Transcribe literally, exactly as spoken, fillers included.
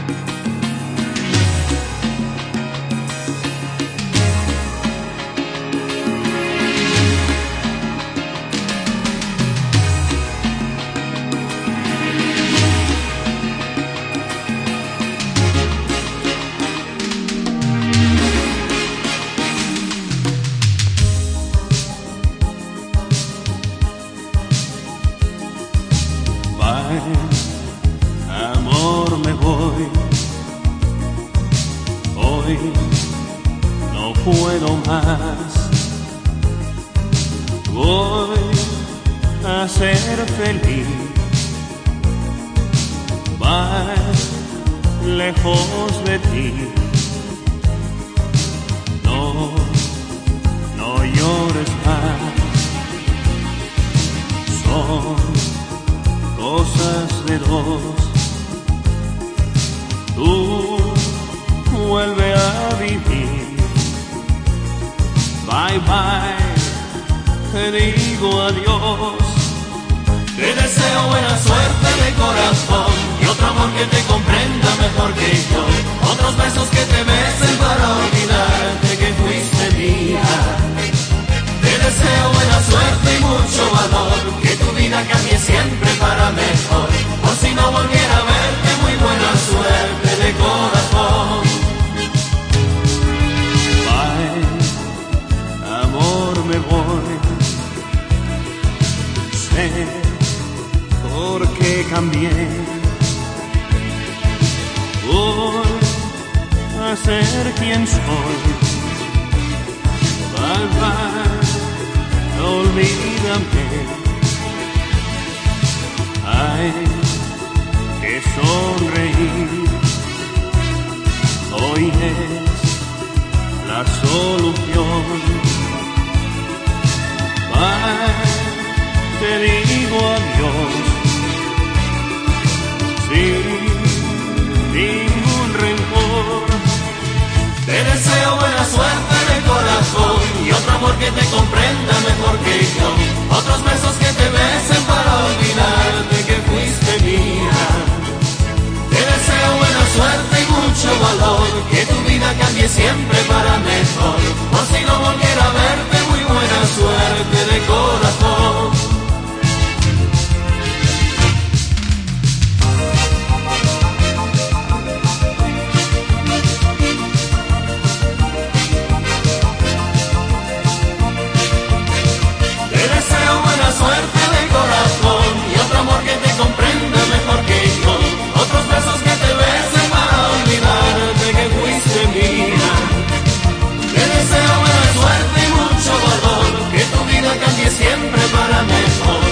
Amor, me voy. Hoy no puedo más. Voy a ser feliz. Vas lejos de ti. No, no llores más. Son cosas de dos. Tú vuelve a vivir. Bye bye, te digo adiós. Te deseo buena suerte de corazón y otro amor que te comprenda mejor que yo. Otros besos que te besen para olvidarte que fuiste mía. Te deseo buena suerte y mucho valor, que tu vida cambie siempre para mejor. Por si no volviera a verte, muy buena suerte de corazón. Bye, amor, me voy. Sé por qué cambié. Voy a ser quien soy. Bye bye, olvídame. Hay que sonreír. Hoy es la solución. Bye, te digo adiós. Sin ningún rencor. Te deseo buena suerte de corazón y otro amor que te comprenda mejor que yo. Otros besos que te besen para olvidarte que fuiste mía. Te deseo buena suerte y mucho valor, que tu vida cambie siempre para mejor. Por si no volviera a verte, muy buena suerte de corazón. Suerte de corazón y otro amor que te comprenda mejor que yo. Otros besos que te besen para olvidarte que fuiste mía. Te deseo buena suerte y mucho valor, que tu vida cambie siempre para mejor.